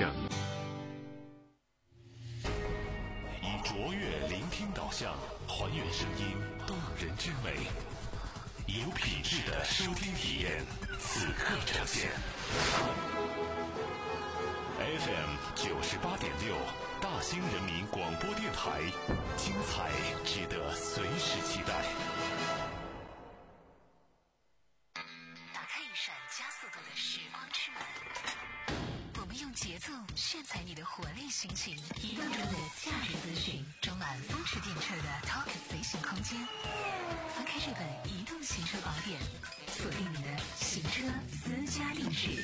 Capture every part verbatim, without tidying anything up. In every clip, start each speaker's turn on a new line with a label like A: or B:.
A: 整。
B: 以卓越聆听导向，还原声音动人之美，有品质的收听体验，此刻呈现。F M 九十八点六，大兴人民广播电台，精彩值得随时期待。
C: 打开一扇加速度的时光之门，我们用节奏炫彩你的活力心情，移动中的价值资讯，装满风驰电掣的 Talk 随行空间。翻开这本移动行车宝典，锁定你的行车私家定制。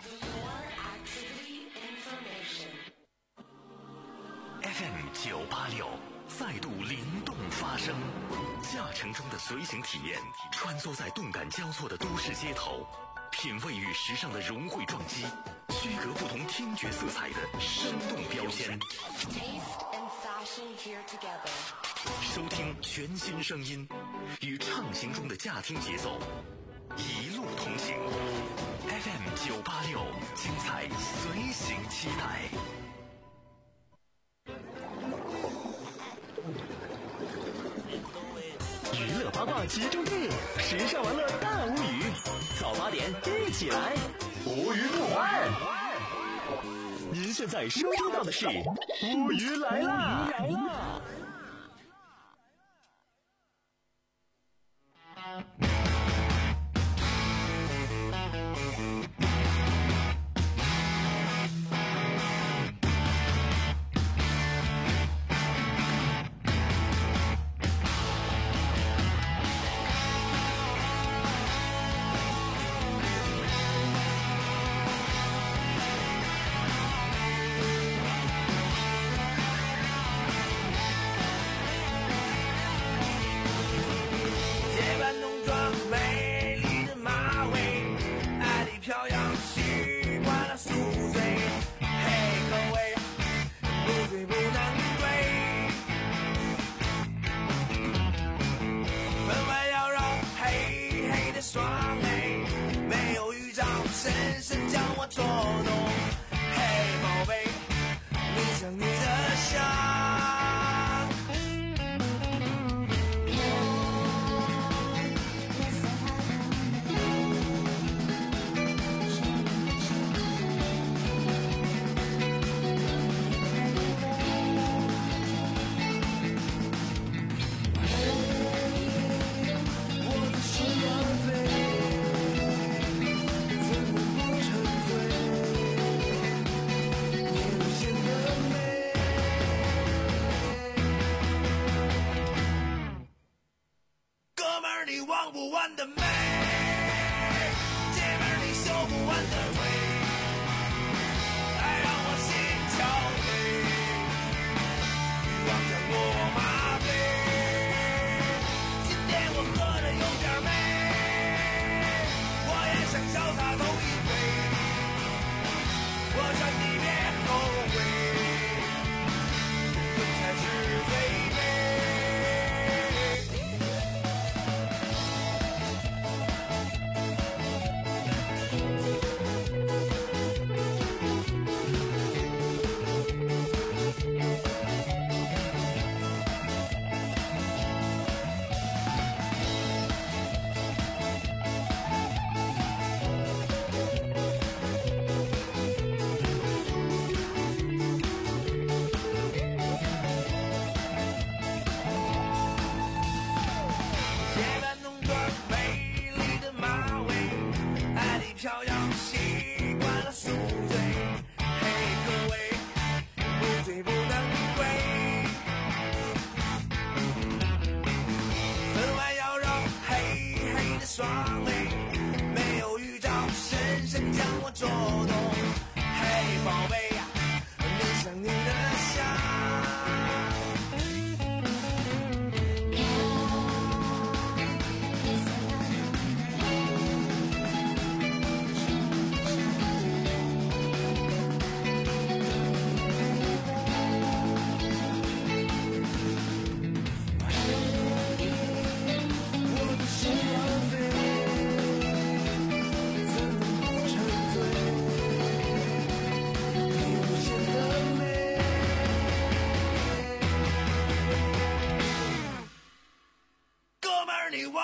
B: F M 九八六再度灵动发声，驾乘中的随行体验，穿梭在动感交错的都市街头，品味与时尚的融汇撞击，区隔不同听觉色彩的生动标签。收听全新声音，与畅行中的驾听节奏，一路同行。F M 九八六，精彩随行期待。
D: 娱乐八卦集中地，时尚玩乐大无语，早八点一起来，无语不欢。您现在收听到的是无语来啦！来啦！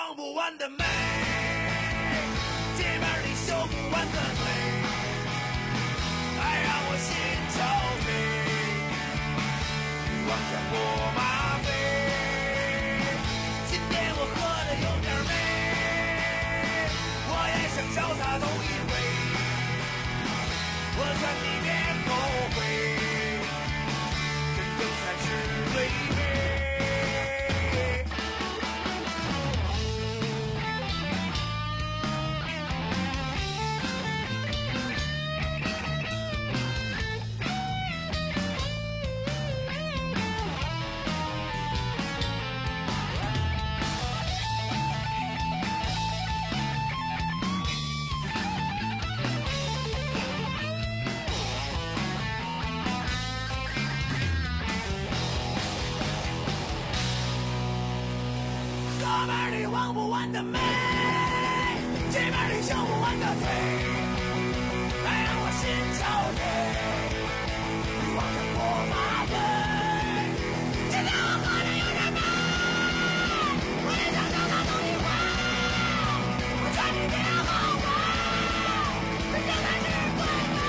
A: 望不完的美，街边里修不完的腿，爱让我心憔悴，欲望将我麻痹。今天我喝的有点美，我也想潇洒走一回，我劝你别后悔，真正才是最美。哥们儿里望不完的美，街边里修不完的腿，爱让我心憔悴，欲望将我麻醉。今天我喝的有点美，我也想潇洒走一回，我劝你别后悔，真正才是最美。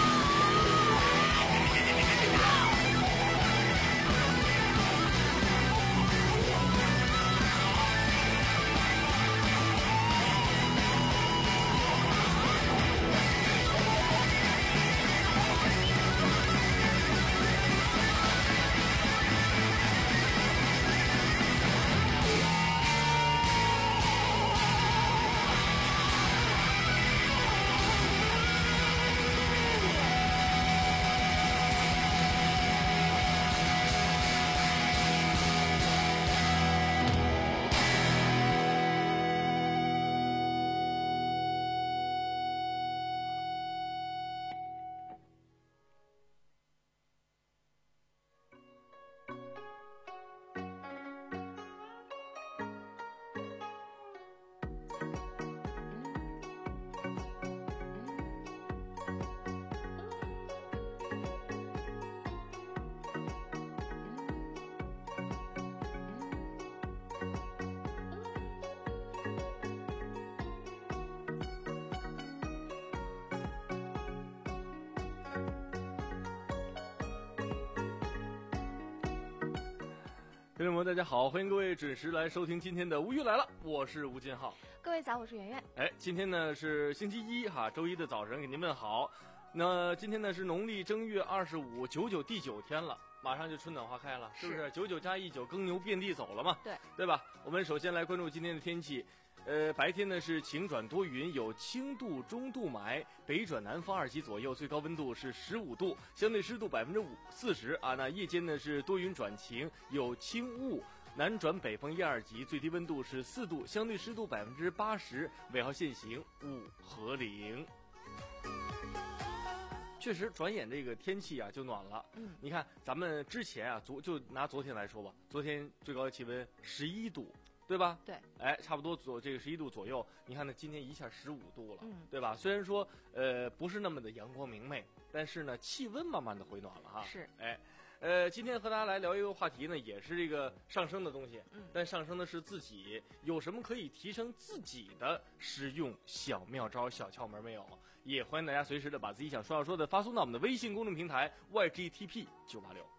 E: 听众朋友大家好，欢迎各位准时来收听今天的无语来了，我是吴金浩。
F: 各位早，我是圆圆。
E: 哎，今天呢是星期一哈，周一的早晨给您问好。那今天呢是农历正月二十五，九九第九天了，马上就春暖花开了，是不是？九九加一九，耕牛遍地走了嘛？
F: 对，
E: 对吧？我们首先来关注今天的天气。呃，白天呢是晴转多云，有轻度、中度霾，北转南风二级左右，最高温度是十五度，相对湿度百分之五四十啊。那夜间呢是多云转晴，有轻雾，南转北风一二级，最低温度是四度，相对湿度百分之八十，尾号现行五和零。确实，转眼这个天气啊就暖了。嗯，你看咱们之前啊，昨就拿昨天来说吧，昨天最高的气温十一度。对吧？
F: 对，
E: 哎，差不多左这个十一度左右。你看呢，今天一下十五度了，
F: 嗯，
E: 对吧？虽然说呃不是那么的阳光明媚，但是呢，气温慢慢的回暖了哈。
F: 是，
E: 哎，呃，今天和大家来聊一个话题呢，也是这个上升的东西，
F: 嗯，
E: 但上升的是自己，有什么可以提升自己的实用小妙招、小窍门没有？也欢迎大家随时的把自己想说要说的发送到我们的微信公众平台 Y G T P 九八六。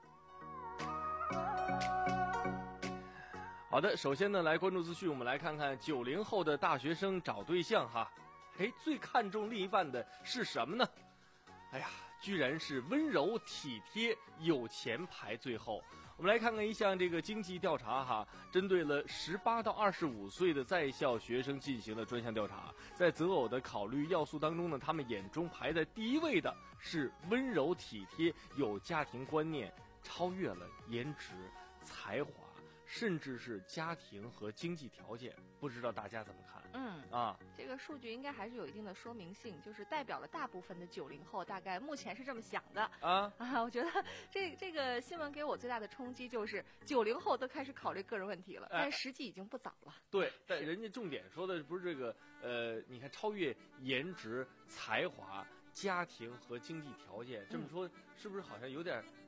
E: 好的，首先呢，来关注资讯，我们来看看九零后的大学生找对象哈，哎，最看重另一半的是什么呢？哎呀，居然是温柔体贴、有钱排最后。我们来看看一项这个经济调查哈，针对了十八到二十五岁的在校学生进行了专项调查，在择偶的考虑要素当中呢，他们眼中排在第一位的是温柔体贴、有家庭观念，超越了颜值、才华。甚至是家庭和经济条件，不知道大家怎么看？
F: 嗯
E: 啊，
F: 这个数据应该还是有一定的说明性，就是代表了大部分的九零后，大概目前是这么想的
E: 啊
F: 啊。我觉得这这个新闻给我最大的冲击就是九零后都开始考虑个人问题了，哎、但实际已经不早了。
E: 对，但人家重点说的不是这个，呃，你看超越颜值、才华、家庭和经济条件，这么说、嗯、是不是好像有点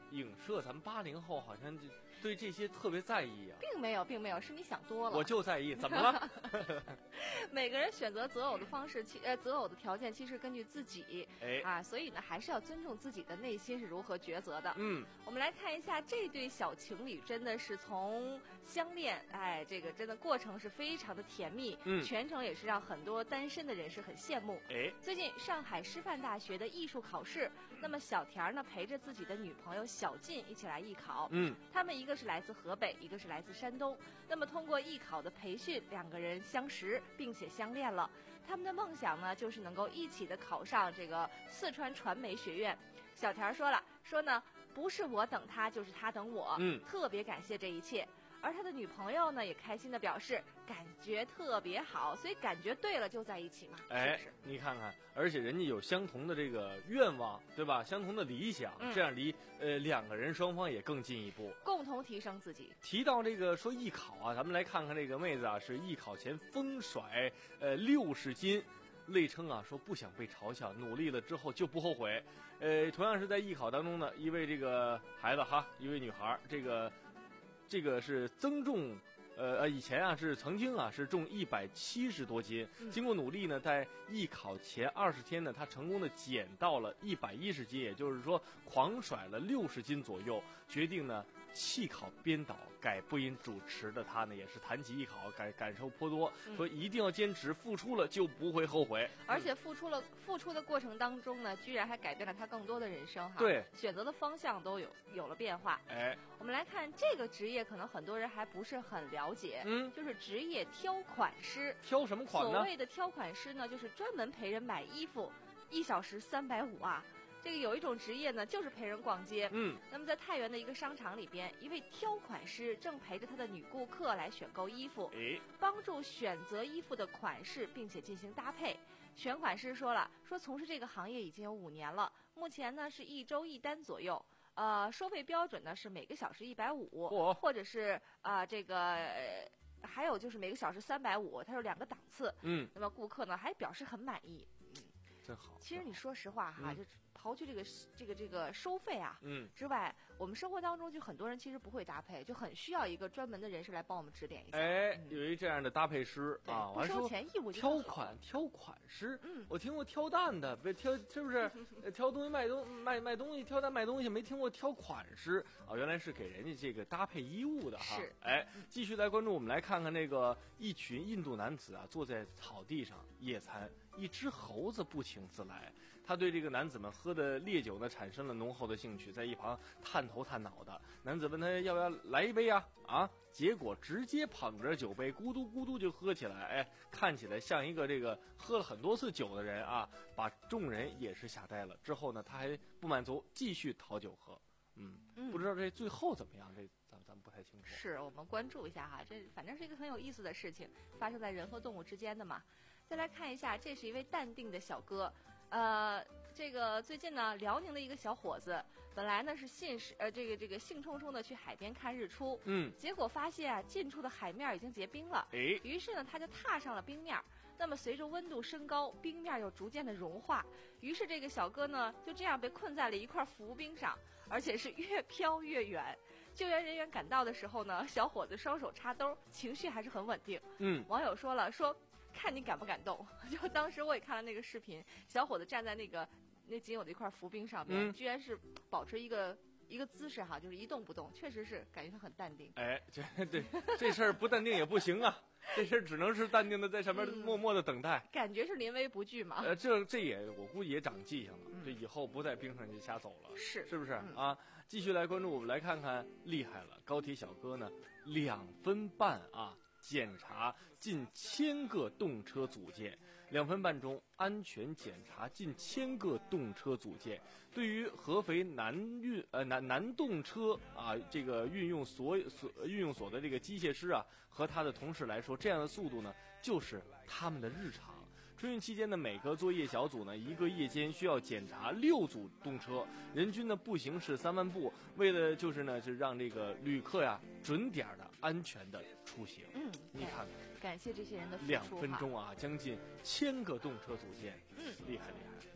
E: 影射咱们八零后好像就对这些特别在意啊。
F: 并没有，并没有，是你想多了。
E: 我就在意，怎么了？
F: 每个人选择择偶的方式，其呃择偶的条件其实根据自己，
E: 哎
F: 啊，所以呢还是要尊重自己的内心是如何抉择的。
E: 嗯，
F: 我们来看一下这对小情侣，真的是从相恋，哎，这个真的过程是非常的甜蜜，
E: 嗯，
F: 全程也是让很多单身的人士很羡慕。
E: 哎，
F: 最近上海师范大学的艺术考试，那么小田呢陪着自己的女朋友小静一起来艺考，
E: 嗯，
F: 他们一个是来自河北，一个是来自山东。那么通过艺考的培训，两个人相识并且相恋了。他们的梦想呢，就是能够一起的考上这个四川传媒学院。小田说了，说呢不是我等他，就是他等我，
E: 嗯，
F: 特别感谢这一切。而他的女朋友呢，也开心的表示感觉特别好，所以感觉对了就在一起嘛，
E: 哎，
F: 是不是？
E: 你看看，而且人家有相同的这个愿望，对吧？相同的理想，
F: 嗯、
E: 这样离呃两个人双方也更进一步，
F: 共同提升自己。
E: 提到这个说艺考啊，咱们来看看这个妹子啊，是艺考前疯甩呃六十斤。泪称啊，说不想被嘲笑，努力了之后就不后悔。呃，同样是在艺考当中呢，一位这个孩子哈，一位女孩，这个这个是增重，呃呃，以前啊是曾经啊是重一百七十多斤，经过努力呢，在艺考前二十天呢，她成功的减到了一百一十斤，也就是说狂甩了六十斤左右，决定呢弃考编导改播音主持的他呢，也是谈起艺考感感受颇多，说一定要坚持，付出了就不会后悔。
F: 而且付出了付出的过程当中呢，居然还改变了他更多的人生哈。
E: 对，
F: 选择的方向都有有了变化。
E: 哎，
F: 我们来看这个职业，可能很多人还不是很了解，
E: 嗯，
F: 就是职业挑款师。
E: 挑什么款呢？
F: 所谓的挑款师呢，就是专门陪人买衣服，一小时三百五啊。这个有一种职业呢，就是陪人逛街。
E: 嗯，
F: 那么在太原的一个商场里边，一位挑款师正陪着他的女顾客来选购衣服，
E: 哎，
F: 帮助选择衣服的款式，并且进行搭配。选款师说了，说从事这个行业已经有五年了，目前呢是一周一单左右。呃，收费标准呢是每个小时一百五，或者是啊、呃、这个、呃、还有就是每个小时三百五，它有两个档次。
E: 嗯，
F: 那么顾客呢还表示很满意。嗯，
E: 真好。
F: 其实你说实话哈，
E: 嗯、
F: 就刨去这个这个这个收费啊，
E: 嗯
F: 之外，我们生活当中就很多人其实不会搭配，就很需要一个专门的人士来帮我们指点一下。
E: 哎，
F: 嗯、
E: 有一这样的搭配师啊，
F: 不收钱义务就
E: 挑款挑款师。
F: 嗯，
E: 我听过挑担的，别挑是不是？挑东西卖东卖卖东西，挑担卖东西，没听过挑款师啊，原来是给人家这个搭配衣物的哈。
F: 是，
E: 哎，继续来关注，我们来看看这个一群印度男子啊，坐在草地上野餐，一只猴子不请自来。他对这个男子们喝的烈酒呢产生了浓厚的兴趣，在一旁探头探脑的。男子问他要不要来一杯啊？啊，结果直接捧着酒杯咕嘟咕嘟就喝起来，哎，看起来像一个这个喝了很多次酒的人啊，把众人也是吓呆了。之后呢，他还不满足，继续讨酒喝。嗯，
F: 嗯
E: 不知道这最后怎么样，这咱咱们不太清楚。
F: 是我们关注一下哈，这反正是一个很有意思的事情，发生在人和动物之间的嘛。再来看一下，这是一位淡定的小哥。呃，这个最近呢，辽宁的一个小伙子，本来呢是兴是呃这个这个兴冲冲的去海边看日出，
E: 嗯，
F: 结果发现啊近处的海面已经结冰了，
E: 哎，
F: 于是呢他就踏上了冰面。那么随着温度升高，冰面又逐渐的融化，于是这个小哥呢就这样被困在了一块浮冰上，而且是越飘越远。救援人员赶到的时候呢，小伙子双手插兜，情绪还是很稳定。
E: 嗯，
F: 网友说了说。看你敢不敢动？就当时我也看了那个视频，小伙子站在那个那仅有的一块浮冰上面，
E: 嗯、
F: 居然是保持一个一个姿势哈，就是一动不动，确实是感觉他很淡定。
E: 哎，这对这事儿不淡定也不行啊，这事儿只能是淡定的在上面默默的等待，
F: 嗯、感觉是临危不惧嘛。
E: 呃，这这也我估计也长记性了，
F: 嗯、
E: 这以后不在冰上就瞎走了，
F: 是
E: 是不是、
F: 嗯、
E: 啊？继续来关注，我们来看看厉害了，高铁小哥呢两分半啊。检查近千个动车组件，两分半钟安全检查近千个动车组件。对于合肥南运呃南南动车啊这个运用所所运用所的这个机械师啊和他的同事来说，这样的速度呢就是他们的日常。春运期间的每个作业小组呢，一个夜间需要检查六组动车，人均呢步行是三万步，为了就是呢，是让这个旅客呀准点的、安全的出行。
F: 嗯，
E: 你看看，
F: 感谢这些人的付出。
E: 两分钟啊，将近千个动车组件，
F: 嗯，
E: 厉害厉害。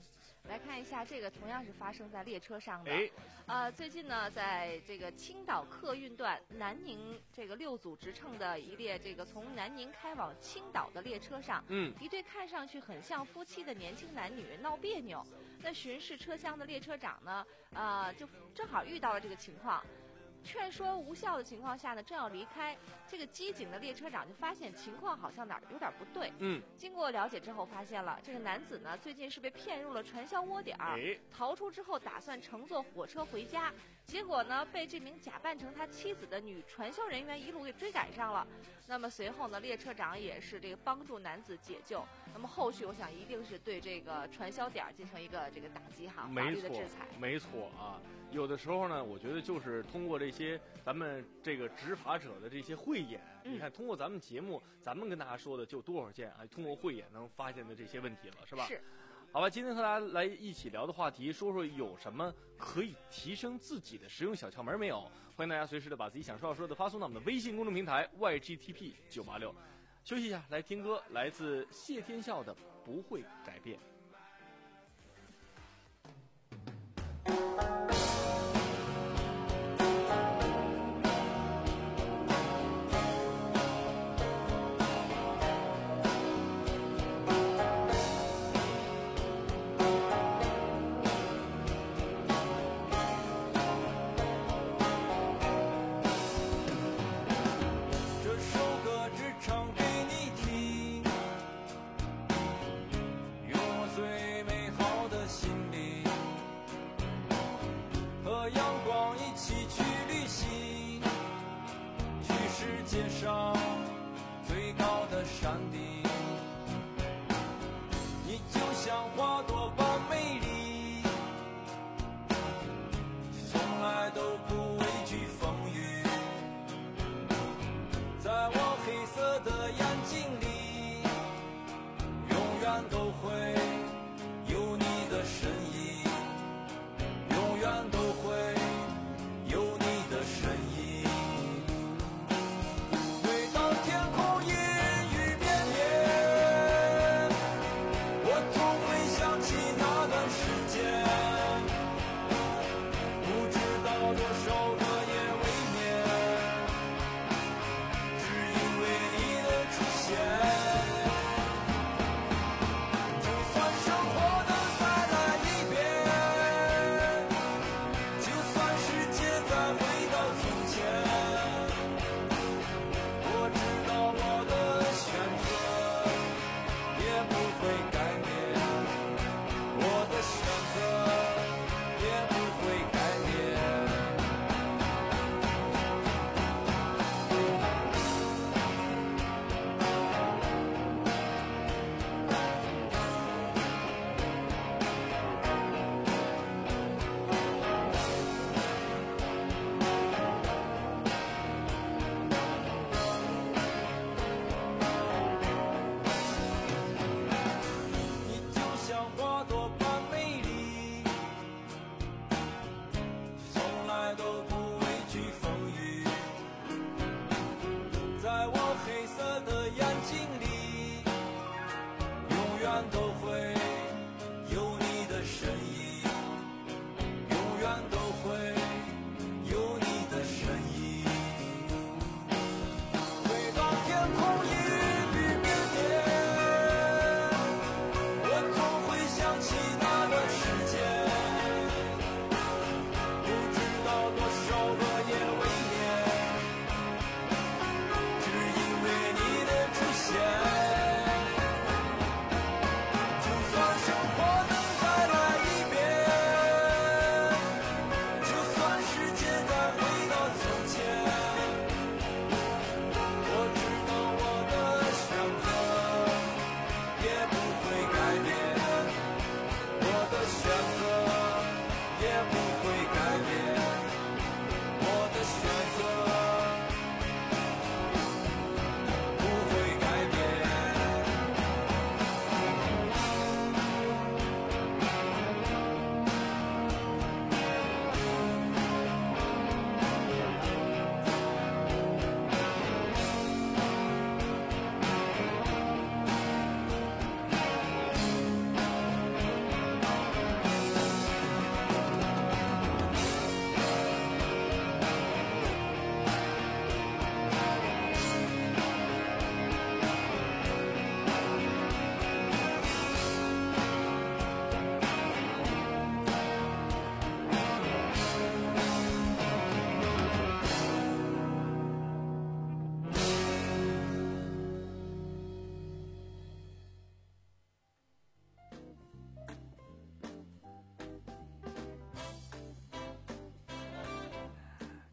F: 来看一下，这个同样是发生在列车上的。
E: 哎，
F: 呃，最近呢，在这个青岛客运段南宁这个六组直乘的一列这个从南宁开往青岛的列车上，
E: 嗯，
F: 一对看上去很像夫妻的年轻男女闹别扭。那巡视车厢的列车长呢，呃，就正好遇到了这个情况。劝说无效的情况下呢，正要离开，这个机警的列车长就发现情况好像哪儿有点不对。
E: 嗯，
F: 经过了解之后，发现了这个男子呢最近是被骗入了传销窝点儿，
E: 哎，
F: 逃出之后打算乘坐火车回家，结果呢被这名假扮成他妻子的女传销人员一路给追赶上了。那么随后呢，列车长也是这个帮助男子解救。那么后续我想一定是对这个传销点进行一个这个打击哈，法律的制裁。
E: 没错啊。有的时候呢，我觉得就是通过这些咱们这个执法者的这些慧眼，
F: 嗯、
E: 你看通过咱们节目，咱们跟大家说的就多少件啊，通过慧眼能发现的这些问题了，是吧？
F: 是。
E: 好吧，今天和大家来一起聊的话题，说说有什么可以提升自己的实用小窍门没有？欢迎大家随时的把自己想说要说的发送到我们的微信公众平台 Y G T P 九八六。休息一下，来听歌，来自谢天笑的《不会改变》。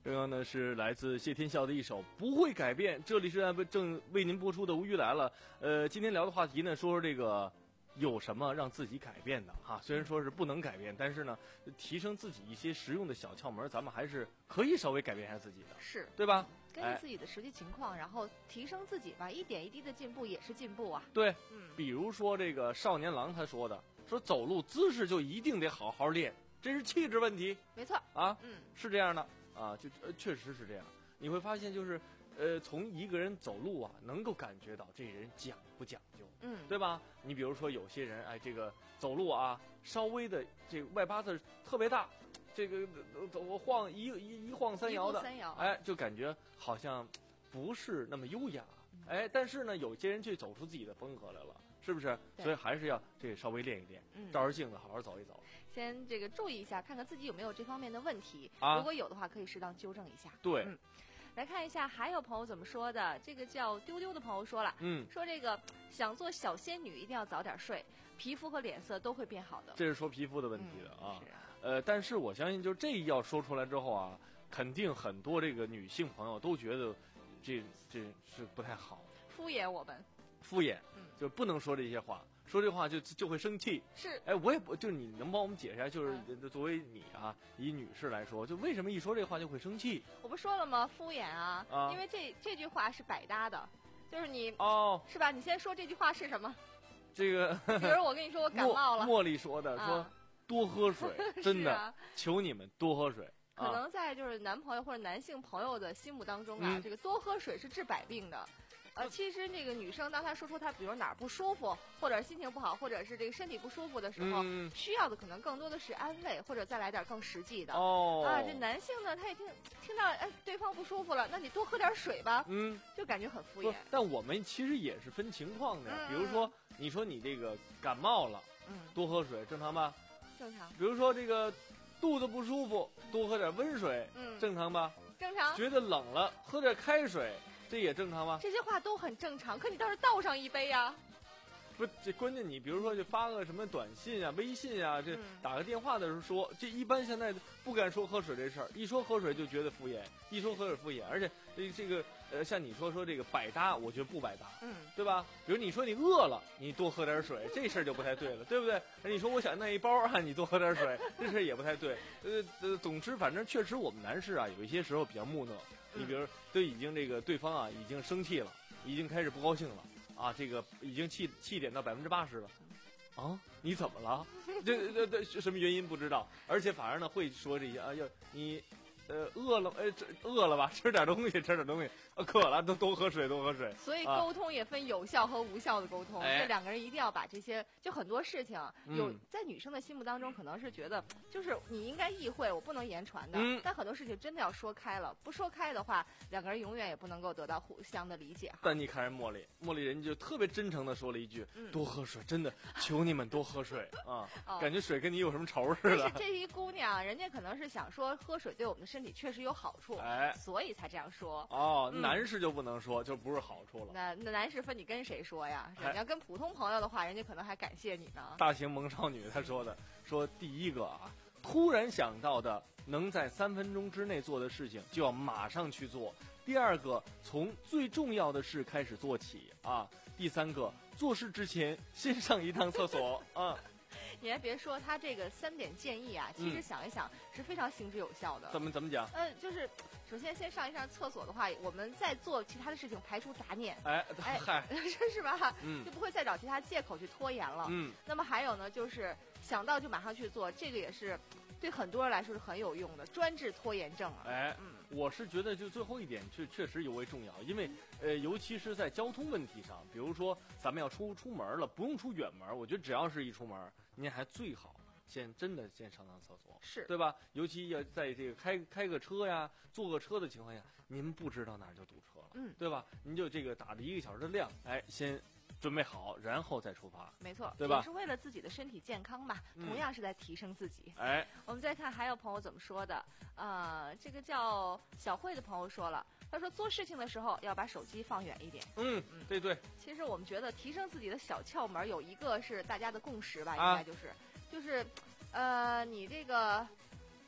E: 刚刚呢是来自谢天笑的一首《不会改变》，这里是正为您播出的《无语来了》。呃，今天聊的话题呢，说说这个有什么让自己改变的哈？虽然说是不能改变，但是呢，提升自己一些实用的小窍门，咱们还是可以稍微改变一下自己的，
F: 是
E: 对吧？
F: 根据自己的实际情况，然后提升自己吧，一点一滴的进步也是进步啊。
E: 对，
F: 嗯，
E: 比如说这个少年郎他说的，说走路姿势就一定得好好练，这是气质问题
F: 没错
E: 啊，
F: 嗯，
E: 是这样的啊，就呃确实是这样。你会发现就是，呃，从一个人走路啊，能够感觉到这人讲不讲究，
F: 嗯，
E: 对吧？你比如说有些人，哎，这个走路啊，稍微的这个外八字特别大，这个走晃一一一晃三摇的，
F: 三摇，
E: 哎，就感觉好像不是那么优雅，哎，但是呢，有些人却走出自己的风格来了。是不是？所以还是要这个稍微练一练，嗯，照着镜子好好走一走。
F: 先这个注意一下，看看自己有没有这方面的问题。
E: 啊，
F: 如果有的话，可以适当纠正一下。
E: 对，
F: 嗯，来看一下，还有朋友怎么说的？这个叫丢丢的朋友说了，
E: 嗯，
F: 说这个想做小仙女，一定要早点睡，皮肤和脸色都会变好的。
E: 这是说皮肤的问题的啊。
F: 嗯、
E: 呃，但是我相信，就这要说出来之后啊，肯定很多这个女性朋友都觉得这这是不太好，
F: 敷衍我们，
E: 敷衍，
F: 嗯，
E: 就不能说这些话。说这话就就会生气，
F: 是，
E: 哎，我也不就你能帮我们解释一下，就是作为你啊，以女士来说，就为什么一说这话就会生气？
F: 我不说了吗？敷衍啊，
E: 啊
F: 因为这这句话是百搭的，就是你
E: 哦，
F: 是吧？你先说这句话是什么？
E: 这个，
F: 比如我跟你说我感冒了，
E: 茉莉说的，说多喝水，真的，
F: 啊、
E: 求你们多喝水。
F: 可能在就是男朋友或者男性朋友的心目当中啊，
E: 嗯、
F: 这个多喝水是治百病的。呃，其实这个女生当她说出她比如哪儿不舒服，或者心情不好，或者是这个身体不舒服的时候，
E: 嗯、
F: 需要的可能更多的是安慰，或者再来点更实际的。
E: 哦。
F: 啊，这男性呢，他一听听到哎对方不舒服了，那你多喝点水吧，
E: 嗯，
F: 就感觉很敷衍。
E: 但我们其实也是分情况的，
F: 嗯、
E: 比如说你说你这个感冒了，
F: 嗯，
E: 多喝水正常吧？
F: 正常。
E: 比如说这个肚子不舒服，多喝点温水，
F: 嗯，
E: 正常吧？
F: 正常。
E: 觉得冷了，喝点开水。这也正常吗？
F: 这些话都很正常，可你倒是倒上一杯呀！
E: 不，这关键你比如说就发个什么短信啊、微信啊，这打个电话的时候说，这一般现在不敢说喝水这事儿，一说喝水就觉得敷衍，一说喝水敷衍，而且这这个呃，像你说说这个百搭，我觉得不百搭，
F: 嗯，
E: 对吧？比如你说你饿了，你多喝点水，这事儿就不太对了，对不对？你说我想那一包啊，你多喝点水，这事儿也不太对。呃呃，总之反正确实我们男士啊，有一些时候比较木讷。你比如都已经这个对方啊已经生气了，已经开始不高兴了啊，这个已经气气点到百分之八十了，啊，你怎么了？这这这什么原因不知道，而且反而呢会说这些啊，要你呃饿了，呃饿了吧，吃点东西，吃点东西，啊渴了都多喝水，多喝水。
F: 所以沟通也分有效和无效的沟通，
E: 哎、
F: 这两个人一定要把这些，就很多事情有、
E: 嗯、
F: 在女生的心目当中可能是觉得就是你应该意会，我不能言传的，
E: 嗯、
F: 但很多事情真的要说开了，不说开的话，两个人永远也不能够得到互相的理解。
E: 但你看人茉莉，茉莉人就特别真诚的说了一句、
F: 嗯、
E: 多喝水，真的求你们多喝水啊、
F: 哦，
E: 感觉水跟你有什么仇似的。
F: 但是这一姑娘人家可能是想说喝水对我们的身体确实有好处，
E: 哎，
F: 所以才这样说。
E: 哦，
F: 嗯、
E: 男士就不能说，就不是好处了。
F: 那那男士分你跟谁说呀？你要跟普通朋友的话，人家可能还感谢你呢。
E: 大型萌少女她说的，说第一个啊，突然想到的能在三分钟之内做的事情，就要马上去做。第二个，从最重要的事开始做起啊。第三个，做事之前先上一趟厕所啊。
F: 你还别说，他这个三点建议啊，其实想一想是非常行之有效的。
E: 怎么怎么讲？
F: 嗯，就是首先先上一上厕所的话，我们再做其他的事情，排除杂念。
E: 哎
F: 哎，
E: 嗨，
F: 是吧？
E: 嗯，
F: 就不会再找其他借口去拖延了。
E: 嗯，
F: 那么还有呢，就是想到就马上去做，这个也是对很多人来说是很有用的，专治拖延症啊。
E: 哎，
F: 嗯，
E: 我是觉得就最后一点确确实尤为重要，因为呃，尤其是在交通问题上，比如说咱们要出出门了，不用出远门，我觉得只要是一出门，您还最好先真的先上趟厕所，
F: 是
E: 对吧？尤其要在这个开开个车呀、坐个车的情况下，您不知道哪儿就堵车了，
F: 嗯，
E: 对吧？您就这个打着一个小时的量，哎，先准备好，然后再出发，
F: 没错，
E: 对吧？
F: 也是为了自己的身体健康嘛，
E: 嗯、
F: 同样是在提升自己。
E: 哎，
F: 我们再看还有朋友怎么说的，呃，这个叫小慧的朋友说了，他说做事情的时候要把手机放远一点。
E: 嗯嗯，对对。
F: 其实我们觉得提升自己的小窍门有一个是大家的共识吧，
E: 啊、
F: 应该就是就是，呃，你这个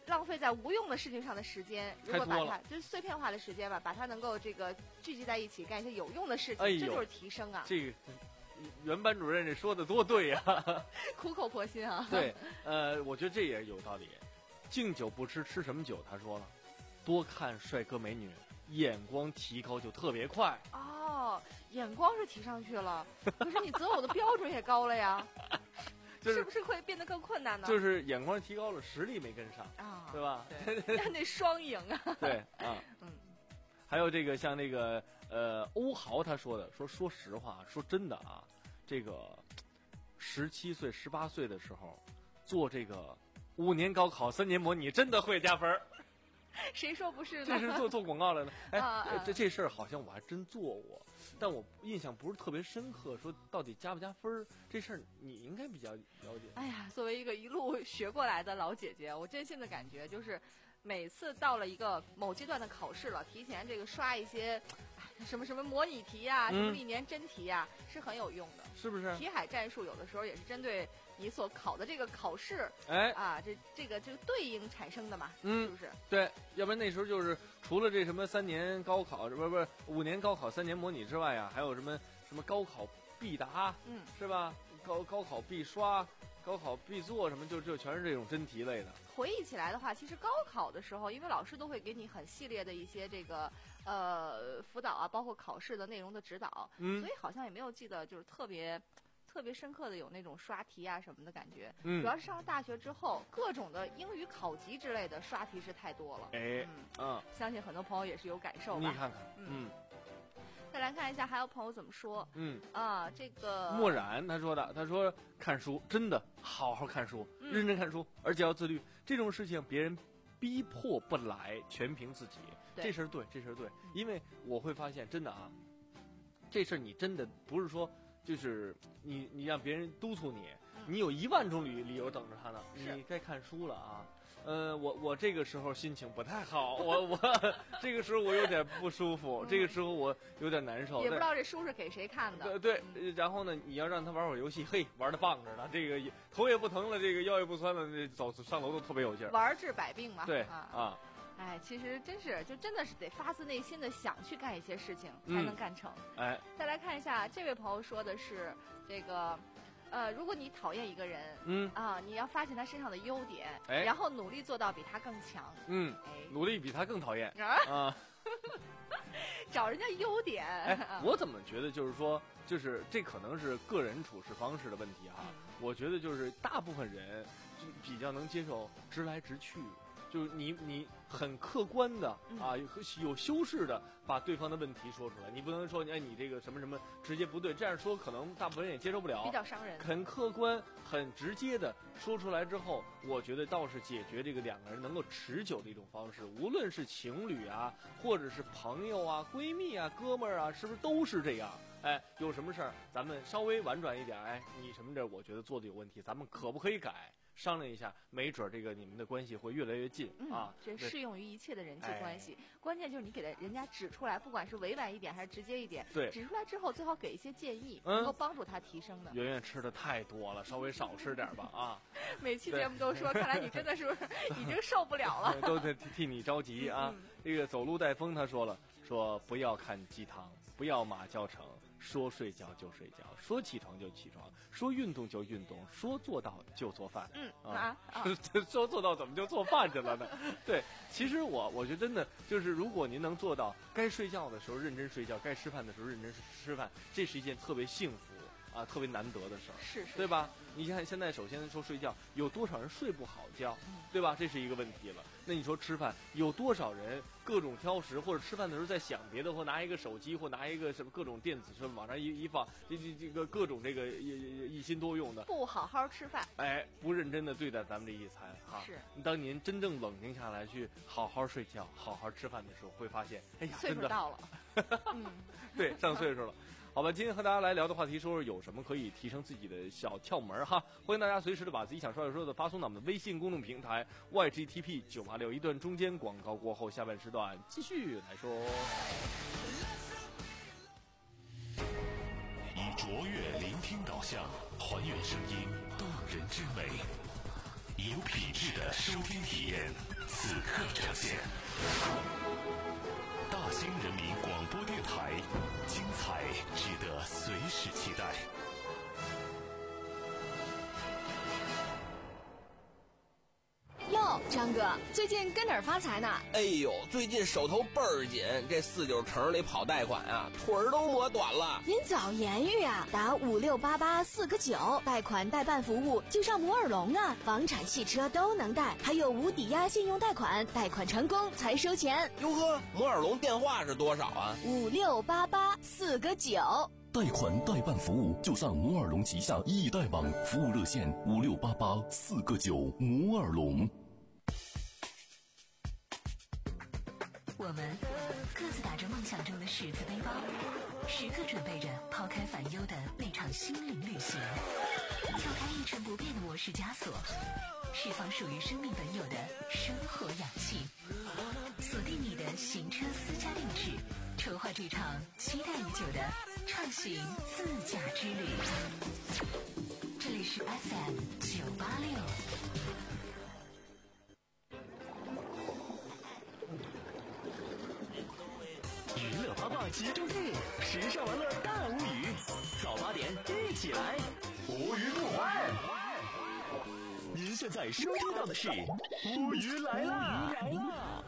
F: 浪费在无用的事情上的时间，如果把它就是碎片化的时间吧，把它能够这个聚集在一起，干一些有用的事情，
E: 哎、
F: 这就是提升啊。
E: 这个原班主任这说的多对呀、啊，
F: 苦口婆心啊。
E: 对，呃，我觉得这也有道理。敬酒不吃吃什么酒？他说了，多看帅哥美女，眼光提高就特别快。
F: 哦，眼光是提上去了，可是你择偶的标准也高了呀。
E: 就是、
F: 是不是会变得更困难呢？
E: 就是眼光提高了，实力没跟上啊，对吧？
F: 对，那得双赢啊。
E: 对啊，嗯，还有这个像那个呃欧豪他说的，说说实话，说真的啊，这个十七岁、十八岁的时候做这个五年高考、三年模拟，真的会加分。
F: 谁说不是呢？
E: 这是做做广告来的。哎，
F: 啊、
E: 这这事儿好像我还真做过，但我印象不是特别深刻。说到底加不加分儿，这事儿你应该比较了解。
F: 哎呀，作为一个一路学过来的老姐姐，我真心的感觉就是，每次到了一个某阶段的考试了，提前这个刷一些什么什么模拟题呀、啊，什么历年真题呀、啊嗯，是很有用的，
E: 是不是？
F: 题海战术有的时候也是针对你所考的这个考试，
E: 哎
F: 啊，这这个这个对应产生的嘛，
E: 嗯，
F: 是不是？
E: 对，要不然那时候就是除了这什么三年高考，不是不是五年高考三年模拟之外啊，还有什么什么高考必答，
F: 嗯，
E: 是吧？高高考必刷。高考必做什么就就全是这种真题类的。
F: 回忆起来的话，其实高考的时候，因为老师都会给你很系列的一些这个呃辅导啊，包括考试的内容的指导，
E: 嗯，
F: 所以好像也没有记得就是特别特别深刻的有那种刷题啊什么的感觉。
E: 嗯，
F: 主要是上了大学之后，各种的英语考级之类的刷题是太多了。
E: 哎，嗯，
F: 嗯相信很多朋友也是有感受吧。
E: 你看看，嗯。
F: 嗯再来看一下，还有朋友怎么说？
E: 嗯
F: 啊，这个
E: 漠然他说的，他说看书真的好好看书，
F: 嗯、
E: 认真看书，而且要自律。这种事情别人逼迫不来，全凭自己。这事儿对，这事儿对，因为我会发现，真的啊，这事儿你真的不是说就是你你让别人督促你，
F: 嗯、
E: 你有一万种理理由等着他呢，
F: 你
E: 该看书了啊。呃，我我这个时候心情不太好，我我这个时候我有点不舒服，
F: 嗯、
E: 这个时候我有点难受，
F: 也不知道这书是给谁看的。
E: 对对、嗯，然后呢，你要让他玩会儿游戏，嘿，玩的棒着呢，这个头也不疼了，这个腰也不酸了，这走上楼都特别有劲儿。
F: 玩治百病嘛。
E: 对
F: 啊。
E: 啊
F: 哎，其实真是，就真的是得发自内心的想去干一些事情，才能干成。
E: 嗯、哎，
F: 再来看一下，这位朋友说的是这个。呃，如果你讨厌一个人，
E: 嗯
F: 啊，你要发现他身上的优点，
E: 哎，
F: 然后努力做到比他更强，
E: 嗯，
F: 哎，
E: 努力比他更讨厌
F: 啊，
E: 啊
F: 找人家优点。
E: 哎，我怎么觉得就是说，就是这可能是个人处事方式的问题哈、嗯。我觉得就是大部分人就比较能接受直来直去。就是你，你很客观的啊，有有修饰的把对方的问题说出来。你不能说，哎，你这个什么什么直接不对，这样说可能大部分人也接受不了，
F: 比较伤人。
E: 很客观、很直接的说出来之后，我觉得倒是解决这个两个人能够持久的一种方式。无论是情侣啊，或者是朋友啊、闺蜜啊、哥们儿啊，是不是都是这样？哎，有什么事儿咱们稍微婉转一点，哎，你什么这我觉得做的有问题，咱们可不可以改？商量一下，没准这个你们的关系会越来越近、
F: 嗯、
E: 啊！
F: 这适用于一切的人际关系、
E: 哎，
F: 关键就是你给人家指出来，不管是委婉一点还是直接一点，
E: 对，
F: 指出来之后最好给一些建议，
E: 嗯、
F: 能够帮助他提升的。
E: 圆圆吃的太多了，稍微少吃点吧啊！
F: 每期节目都说，看来你真的是已经受不了了，
E: 都得替你着急啊！
F: 嗯、
E: 这个走路带风他说了，说不要看鸡汤，不要马教程。说睡觉就睡觉，说起床就起床，说运动就运动，说做到就做饭。
F: 嗯
E: 啊，
F: 啊
E: 说做到怎么就做饭去了呢？对，其实我我觉得真的就是，如果您能做到该睡觉的时候认真睡觉，该吃饭的时候认真吃饭，这是一件特别幸福啊，特别难得的事儿，
F: 是是，
E: 对吧？你看现在首先说睡觉，有多少人睡不好觉，
F: 嗯、
E: 对吧？这是一个问题了。那你说吃饭，有多少人各种挑食，或者吃饭的时候在想别的，或拿一个手机，或拿一个什么各种电子设备往上一一放，这这这个各种这个一一心多用的，
F: 不好好吃饭，
E: 哎，不认真的对待咱们这一餐哈。
F: 是。
E: 当您真正冷静下来，去好好睡觉、好好吃饭的时候，会发现，哎呀，
F: 岁数到了，嗯，
E: 对，上岁数了。好吧，今天和大家来聊的话题，说说有什么可以提升自己的小窍门哈。欢迎大家随时的把自己想说的说的发送到我们的微信公众平台 Y G T P 九八六。一段中间广告过后，下半时段继续来说。
B: 以卓越聆听导向，还原声音动人之美。 有品质的收听体验，此刻呈现。大兴人民广播电台，精彩值得随时期待。
G: 哟，张哥，最近跟哪儿发财呢？
H: 哎呦，最近手头倍儿紧，这四九城里跑贷款啊，腿儿都磨短了。
G: 您早言语啊，打五六八八四个九，贷款代办服务就上摩尔龙啊，房产、汽车都能贷，还有无抵押信用贷款，贷款成功才收钱。
H: 哟呵，摩尔龙电话是多少啊？
G: 五六八八四个九。
I: 贷款代办服务就上摩尔龙旗下易贷网，服务热线五六八八四个九，摩尔龙。
C: 我们各自打着梦想中的十字背包，时刻准备着抛开烦忧的那场心灵旅行，跳开一成不变的模式枷锁，释放属于生命本有的生活氧气，锁定你的行车私家定制，筹划这场期待已久的畅行自驾之旅。这里是 F M 九八六。
D: 娱乐八卦集中地，时尚玩乐大无语，早八点一起来，无语不欢。您现在收听到的是无语来啦！来啦！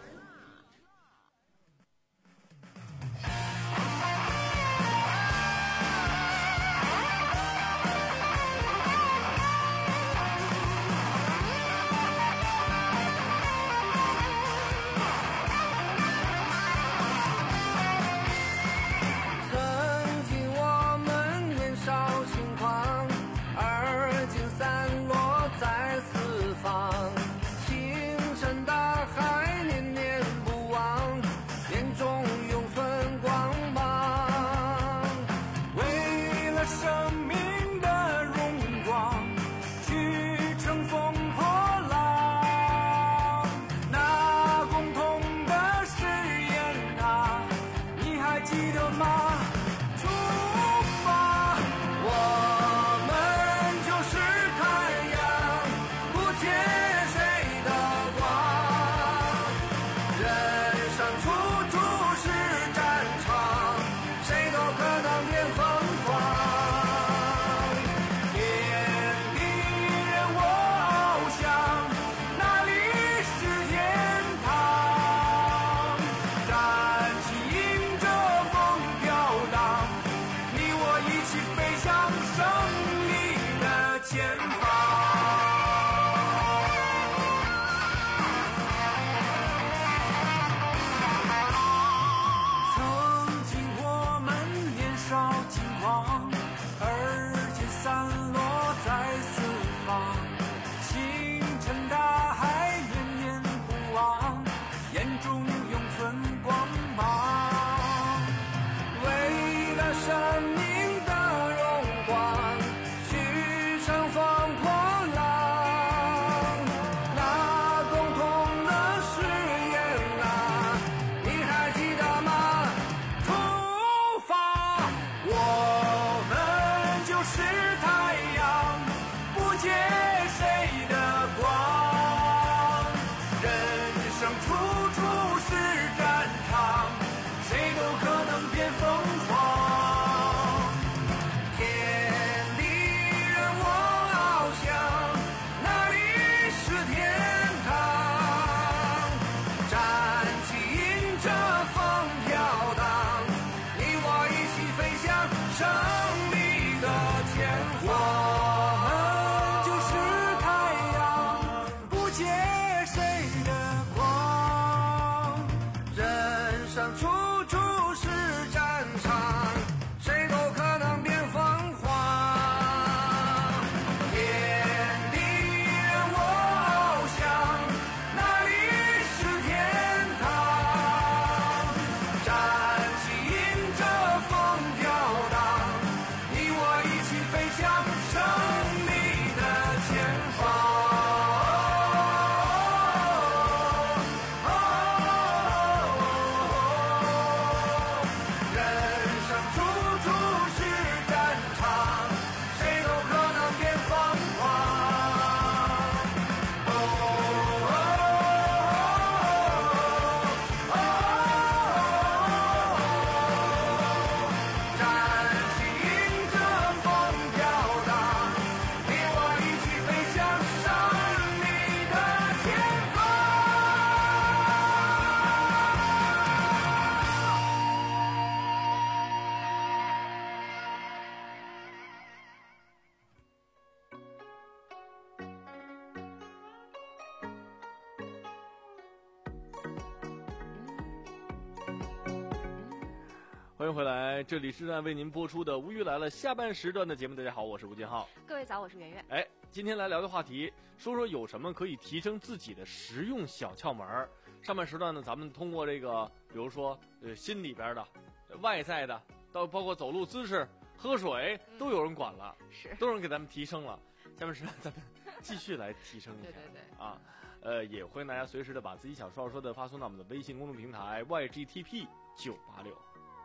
E: 欢迎回来，这里是在为您播出的《无语来了》下半时段的节目。大家好，我是吴金浩。
F: 各位早，我是圆圆。
E: 哎，今天来聊的话题，说说有什么可以提升自己的实用小窍门儿。上半时段呢，咱们通过这个，比如说呃心里边的、外在的，到包括走路姿势、喝水，都有人管了，
F: 嗯、是
E: 都有人给咱们提升了。下面时段咱们继续来提升一下，
F: 对对对
E: 啊，呃，也欢迎大家随时的把自己想说说的发送到我们的微信公众平台 Y G T P 九八六。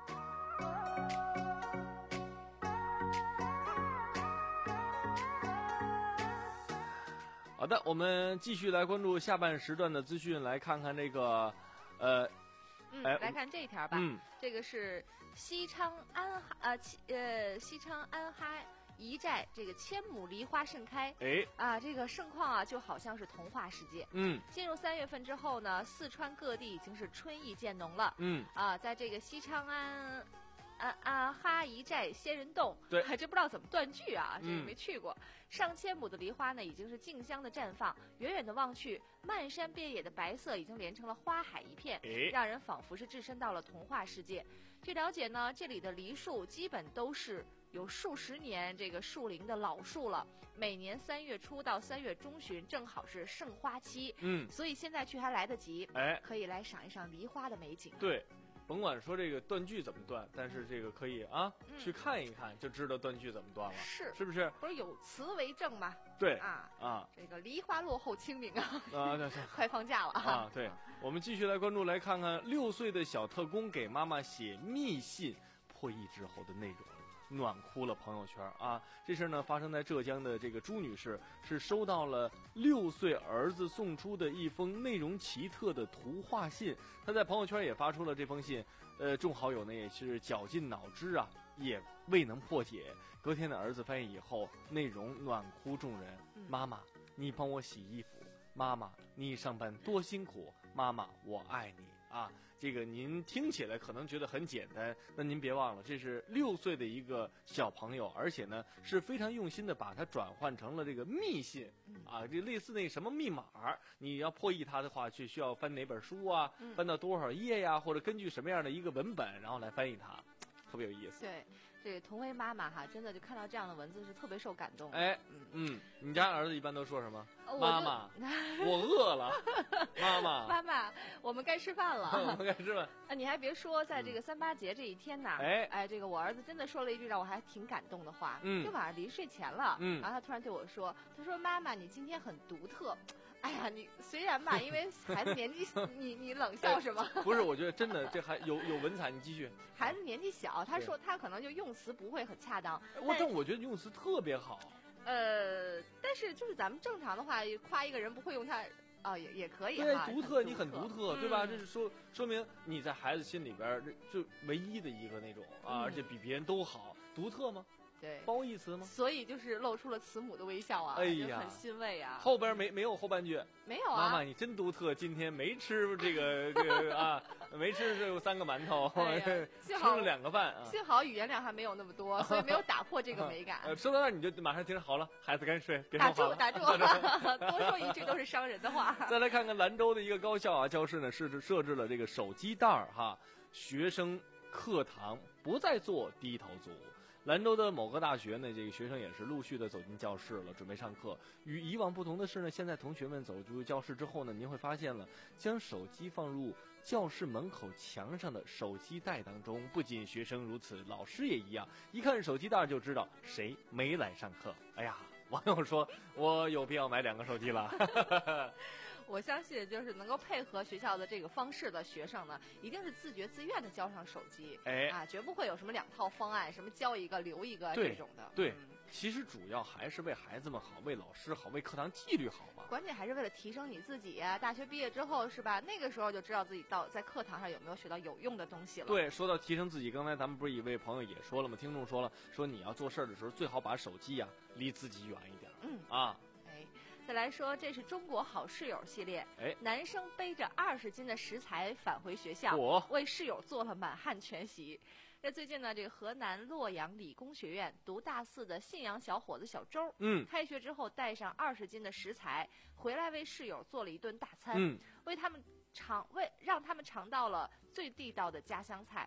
E: 好的，我们继续来关注下半时段的资讯，来看看这个，呃，
F: 嗯，
E: 哎、
F: 来看这一条吧。
E: 嗯，
F: 这个是西昌安哈呃呃西昌安哈一寨这个千亩梨花盛开。
E: 哎，
F: 啊，这个盛况啊，就好像是童话世界。
E: 嗯，
F: 进入三月份之后呢，四川各地已经是春意渐浓了。
E: 嗯，
F: 啊，在这个西昌安。啊啊哈一寨仙人洞，
E: 对，
F: 这不知道怎么断句啊，这
E: 嗯
F: 个没去过。上千亩的梨花呢，已经是竞相的绽放，远远的望去，漫山遍野的白色已经连成了花海一片，
E: 哎，
F: 让人仿佛是置身到了童话世界。据了解呢，这里的梨树基本都是有数十年这个树龄的老树了，每年三月初到三月中旬正好是盛花期，
E: 嗯，
F: 所以现在去还来得及，
E: 哎，
F: 可以来赏一赏梨花的美景。
E: 对。甭管说这个断句怎么断，但是这个可以啊，嗯、去看一看就知道断句怎么断了，
F: 是
E: 是不是？
F: 不是有词为证吗？
E: 对
F: 啊
E: 啊，
F: 这个梨花落后清明啊，
E: 啊，对对，
F: 快放假了
E: 啊！对，我们继续来关注，来看看六岁的小特工给妈妈写密信破译之后的内容。暖哭了朋友圈啊！这事呢发生在浙江的这个朱女士，是收到了六岁儿子送出的一封内容奇特的图画信。她在朋友圈也发出了这封信，呃，众好友呢也是绞尽脑汁啊，也未能破解。隔天的儿子翻译以后，内容暖哭众人。妈妈，你帮我洗衣服。妈妈，你上班多辛苦。妈妈，我爱你啊！这个您听起来可能觉得很简单，那您别忘了，这是六岁的一个小朋友，而且呢是非常用心的把它转换成了这个密信啊，这类似那个什么密码，你要破译它的话，去需要翻哪本书啊，翻到多少页呀，或者根据什么样的一个文本，然后来翻译它，特别有意思。
F: 对。这个同为妈妈哈，真的就看到这样的文字是特别受感动。
E: 哎，嗯嗯，你家儿子一般都说什么？
F: 我
E: 妈妈，我饿了。妈妈，
F: 妈妈，我们该吃饭了。
E: 我们该吃饭。
F: 啊，你还别说，在这个三八节这一天呢，
E: 哎
F: 哎，这个我儿子真的说了一句让我还挺感动的话。
E: 嗯，
F: 就晚上临睡前了，
E: 嗯，
F: 然后他突然对我说：“他说妈妈，你今天很独特。”哎呀，你虽然吧，因为孩子年纪，你你冷笑什么？
E: 不是，我觉得真的这还有有文采，你继续。
F: 孩子年纪小，他说他可能就用词不会很恰当。
E: 我但我觉得用词特别好。
F: 呃，但是就是咱们正常的话，夸一个人不会用他啊、哦，也也可以
E: 对，
F: 哈。
E: 独特，你很独特，
F: 嗯、
E: 对吧？这是说说明你在孩子心里边就唯一的一个那种啊，
F: 嗯、
E: 而且比别人都好，独特吗？
F: 对，
E: 褒义词吗？
F: 所以就是露出了慈母的微笑啊，
E: 哎呀，
F: 很欣慰啊。
E: 后边没没有后半句？
F: 没有啊。
E: 妈妈，你真独特，今天没吃这个这个啊，没吃这有三个馒头，
F: 哎、
E: 吃了两个饭啊。
F: 幸好语言量还没有那么多，所以没有打破这个美感。
E: 呃，说到那儿你就马上听好了，孩子赶紧睡，别说话了。
F: 打住打住，多说一句都是伤人的话。
E: 再来看看兰州的一个高校啊，教室呢设置设置了这个手机袋儿哈，学生课堂不再做低头族。兰州的某个大学呢，这个学生也是陆续的走进教室了，准备上课。与以往不同的是呢，现在同学们走入教室之后呢，您会发现了将手机放入教室门口墙上的手机袋当中。不仅学生如此，老师也一样，一看手机袋就知道谁没来上课。哎呀，网友说，我有必要买两个手机了。
F: 我相信，就是能够配合学校的这个方式的学生呢，一定是自觉自愿的交上手机，
E: 哎
F: 啊，绝不会有什么两套方案，什么交一个留一个这种的。
E: 对，
F: 嗯、
E: 其实主要还是为孩子们好，为老师好，为课堂纪律好嘛。
F: 关键还是为了提升你自己呀、啊。大学毕业之后是吧？那个时候就知道自己到在课堂上有没有学到有用的东西了。
E: 对，说到提升自己，刚才咱们不是一位朋友也说了吗？听众说了，说你要做事的时候最好把手机呀、啊、离自己远一点。
F: 嗯
E: 啊。
F: 再来说，这是中国好室友系列。
E: 哎，
F: 男生背着二十斤的食材返回学校，为室友做了满汉全席。这最近呢，这个河南洛阳理工学院读大四的信阳小伙子小周，
E: 嗯，
F: 开学之后带上二十斤的食材回来，为室友做了一顿大餐，
E: 嗯，
F: 为他们尝为让他们尝到了最地道的家乡菜。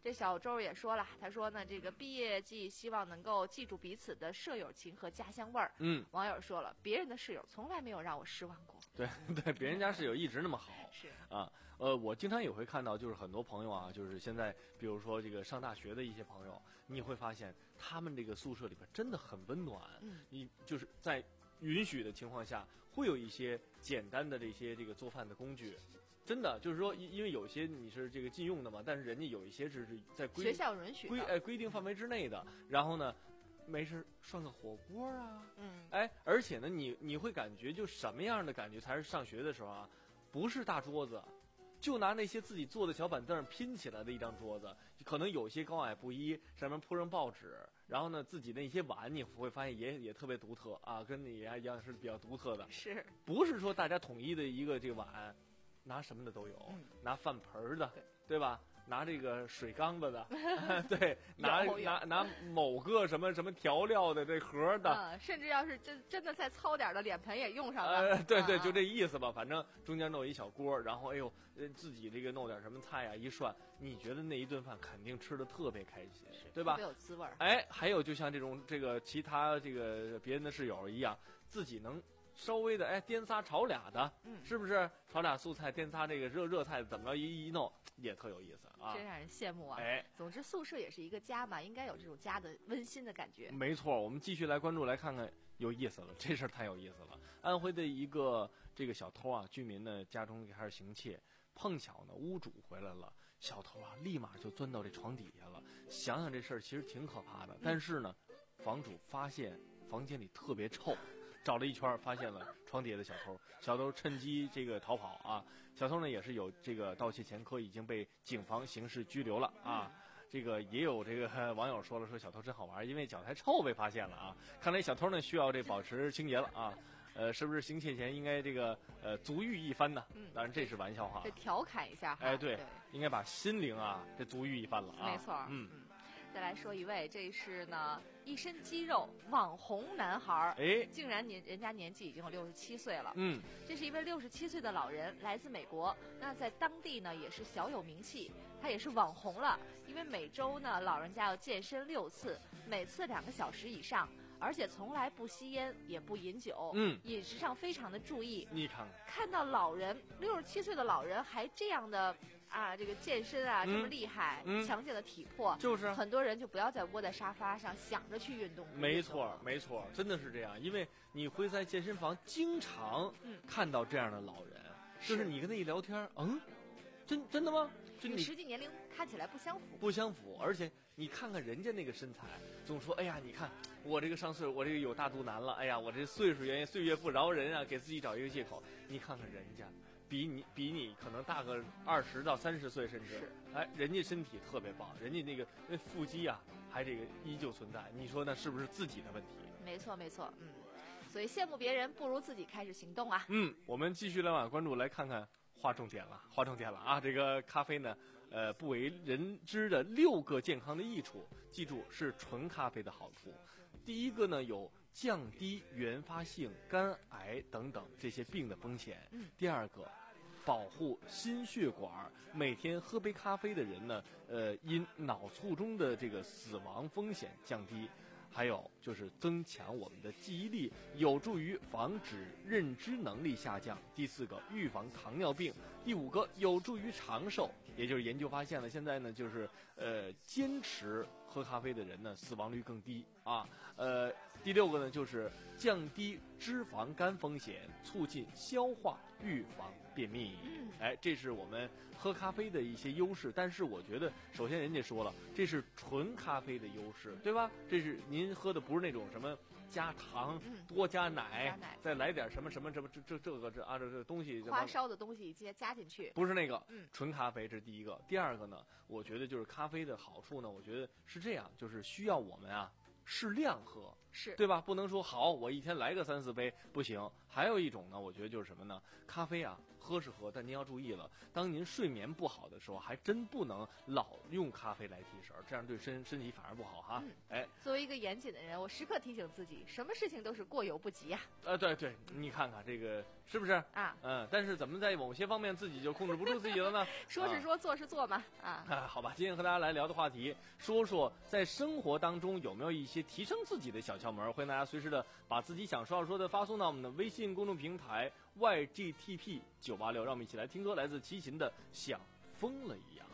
F: 这小周也说了，他说呢，这个毕业季希望能够记住彼此的舍友情和家乡味儿。
E: 嗯，
F: 网友说了，别人的室友从来没有让我失望过。
E: 对对，别人家室友一直那么好。
F: 是
E: 啊，呃，我经常也会看到，就是很多朋友啊，就是现在，比如说这个上大学的一些朋友，你会发现他们这个宿舍里边真的很温暖。
F: 嗯，
E: 你就是在允许的情况下，会有一些简单的这些这个做饭的工具。真的就是说，因因为有些你是这个禁用的嘛，但是人家有一些是在规
F: 学校允许
E: 规哎规定范围之内的。然后呢，没事涮个火锅啊，
F: 嗯，
E: 哎，而且呢，你你会感觉就什么样的感觉才是上学的时候啊？不是大桌子，就拿那些自己做的小板凳拼起来的一张桌子，可能有些高矮不一，上面铺上报纸，然后呢，自己那些碗你会发现也也特别独特啊，跟你一样是比较独特的，
F: 是
E: 不是说大家统一的一个这个碗？拿什么的都有，
F: 嗯、
E: 拿饭盆的，
F: 对,
E: 对吧？拿这个水缸子的，对，拿拿拿某个什么什么调料的这盒的，
F: 嗯，甚至要是真真的再糙点的脸盆也用上了。
E: 呃，对对，
F: 嗯、
E: 就这意思吧。反正中间弄一小锅，然后哎呦，自己这个弄点什么菜呀，一涮，你觉得那一顿饭肯定吃的特别开心，对吧？
F: 特别有滋味。
E: 哎，还有就像这种这个其他这个别人的室友一样，自己能。稍微的哎，颠仨炒俩的，
F: 嗯，
E: 是不是炒俩素菜，颠仨这个热热菜，怎么着一一弄也特有意思啊，
F: 真让人羡慕啊！
E: 哎，
F: 总之宿舍也是一个家嘛，应该有这种家的温馨的感觉。
E: 没错，我们继续来关注，来看看有意思了，这事儿太有意思了。安徽的一个这个小偷啊，居民呢家中开始行窃，碰巧呢屋主回来了，小偷啊立马就钻到这床底下了。想想这事儿其实挺可怕的，但是呢，房主发现房间里特别臭。找了一圈，发现了床底下的小偷，小偷趁机这个逃跑啊！小偷呢也是有这个盗窃前科，已经被警方刑事拘留了啊！这个也有这个网友说了，说小偷真好玩，因为脚太臭被发现了啊！看来小偷呢需要这保持清洁了啊！呃，是不是行窃前应该这个呃足浴一番呢？嗯，当然这是玩笑话，
F: 这调侃一下哈。
E: 哎，对，
F: 对
E: 应该把心灵啊这足浴一番了啊！
F: 没错，
E: 嗯。
F: 嗯再来说一位，这是呢一身肌肉网红男孩，
E: 哎，
F: 竟然年人家年纪已经有六十七岁了。
E: 嗯，
F: 这是一位六十七岁的老人，来自美国，那在当地呢也是小有名气，他也是网红了，因为每周呢老人家要健身六次，每次两个小时以上。而且从来不吸烟，也不饮酒，
E: 嗯，
F: 饮食上非常的注意。
E: 你看看，
F: 看到老人六十七岁的老人还这样的啊，这个健身啊、嗯、这么厉害，
E: 嗯、
F: 强健的体魄，
E: 就是
F: 很多人就不要再窝在沙发上想着去运动。
E: 没错，没错，真的是这样，因为你会在健身房经常看到这样的老人，嗯、就是你跟他一聊天，嗯。真真的吗？
F: 与实际年龄看起来不相符，
E: 不相符。而且你看看人家那个身材，总说哎呀，你看我这个上岁数，我这个有大肚腩了，哎呀，我这岁数原因岁月不饶人啊，给自己找一个借口。你看看人家，比你比你可能大个二十到三十岁，甚至哎，人家身体特别棒，人家那个那腹肌啊，还这个依旧存在。你说那是不是自己的问题？
F: 没错，没错，嗯。所以羡慕别人，不如自己开始行动啊。
E: 嗯，我们继续来往关注，来看看。划重点了，划重点了啊！这个咖啡呢，呃，不为人知的六个健康的益处，记住是纯咖啡的好处。第一个呢，有降低原发性肝癌等等这些病的风险。
F: 嗯。
E: 第二个，保护心血管。每天喝杯咖啡的人呢，呃，因脑卒中的这个死亡风险降低。还有就是增强我们的记忆力，有助于防止认知能力下降。第四个，预防糖尿病。第五个，有助于长寿。也就是研究发现了，现在呢，就是呃，坚持喝咖啡的人呢，死亡率更低啊。呃，第六个呢，就是降低脂肪肝风险，促进消化，预防便秘。哎，这是我们喝咖啡的一些优势。但是我觉得，首先人家说了，这是纯咖啡的优势，对吧？这是您喝的不是那种什么加糖、
F: 嗯、
E: 多加奶，
F: 加奶
E: 再来点什么什么什么这这这个这啊这这东西，
F: 花烧的东西直接加进去，
E: 不是那个，
F: 嗯，
E: 纯咖啡这是第一个。第二个呢，我觉得就是咖啡的好处呢，我觉得是这样，就是需要我们啊适量喝，
F: 是
E: 对吧？不能说好我一天来个三四杯不行。还有一种呢，我觉得就是什么呢？咖啡啊， 喝是喝，但您要注意了，当您睡眠不好的时候，还真不能老用咖啡来提神，这样对身身体反而不好哈。
F: 嗯、
E: 哎，
F: 作为一个严谨的人，我时刻提醒自己，什么事情都是过犹不及呀、
E: 啊。呃，对对，你看看这个是不是
F: 啊？
E: 嗯，但是怎么在某些方面自己就控制不住自己了呢？
F: 说是说，啊、做是做嘛啊。
E: 啊，好吧，今天和大家来聊的话题，说说在生活当中有没有一些提升自己的小窍门，欢迎大家随时的把自己想说要说的发送到我们的微信公众平台 Y G T P 九八六，让我们一起来听歌，来自齐秦的《像疯了一样》。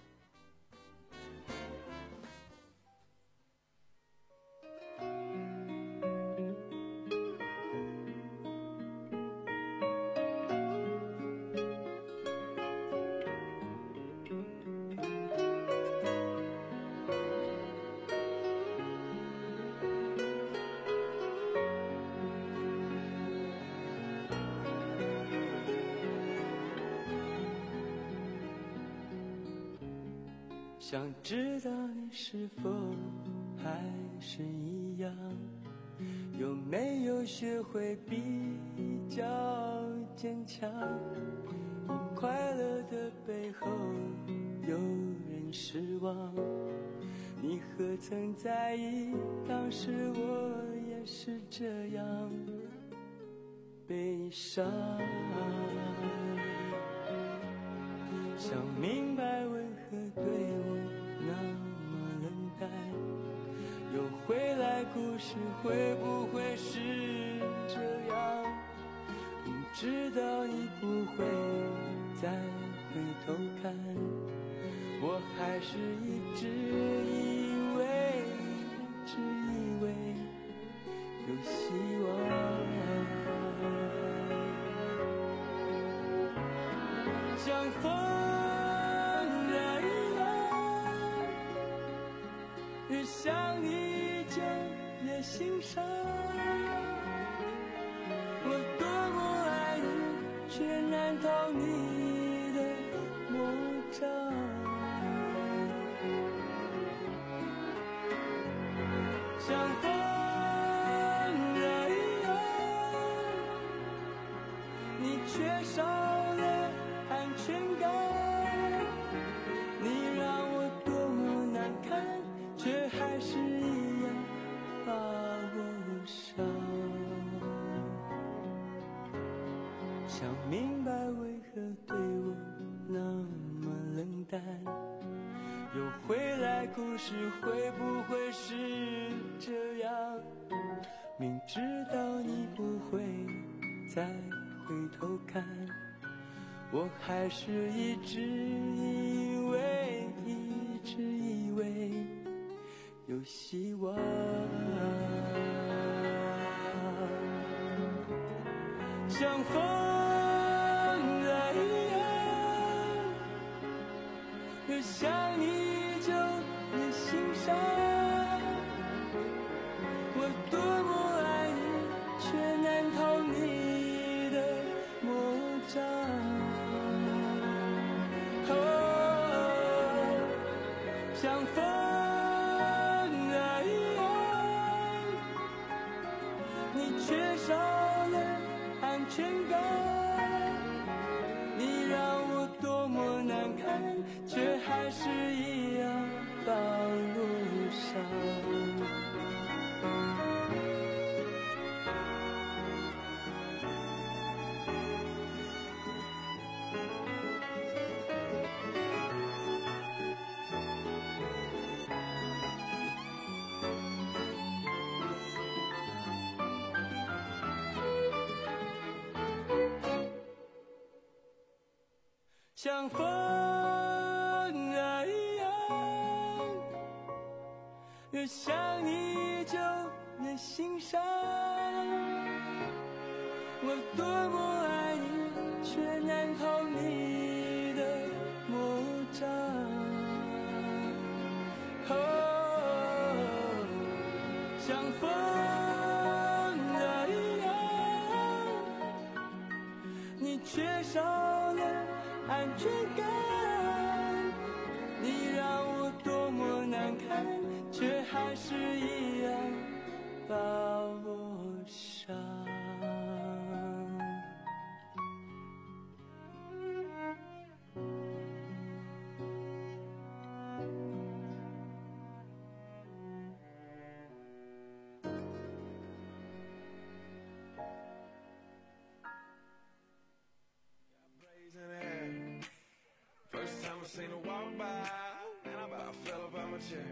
J: 想知道你是否还是一样，有没有学会比较坚强，你快乐的背后有人失望，你何曾在意当时我也是这样悲伤，想明白为何对我那么冷淡，又回来故事会不会是这样，明知道你不会再回头看，我还是一直以为一直以为有希望，像风越想你就越心伤，我多么爱你，却难逃你的魔掌，像风儿一样，你缺少了安全感，你让我多么难堪，却还是一样把我伤，想明白为何对我那么冷淡，又回来故事会不会是这样，明知道你不会再回头看，我还是一直以为一直以为有希望，像风儿一样，越想你就越心伤，我多么爱你，却难逃你的魔掌，哦，像风缺少了安全感，你让我多么难堪，却还是一样把我伤，像风儿一样，越想你就越心伤，我多么爱你，却难逃你的魔掌，哦，像风儿一样，你缺少了安全感，你让我多么难堪，却还是一样把我伤。
A: on by, and I about fell up on my chair.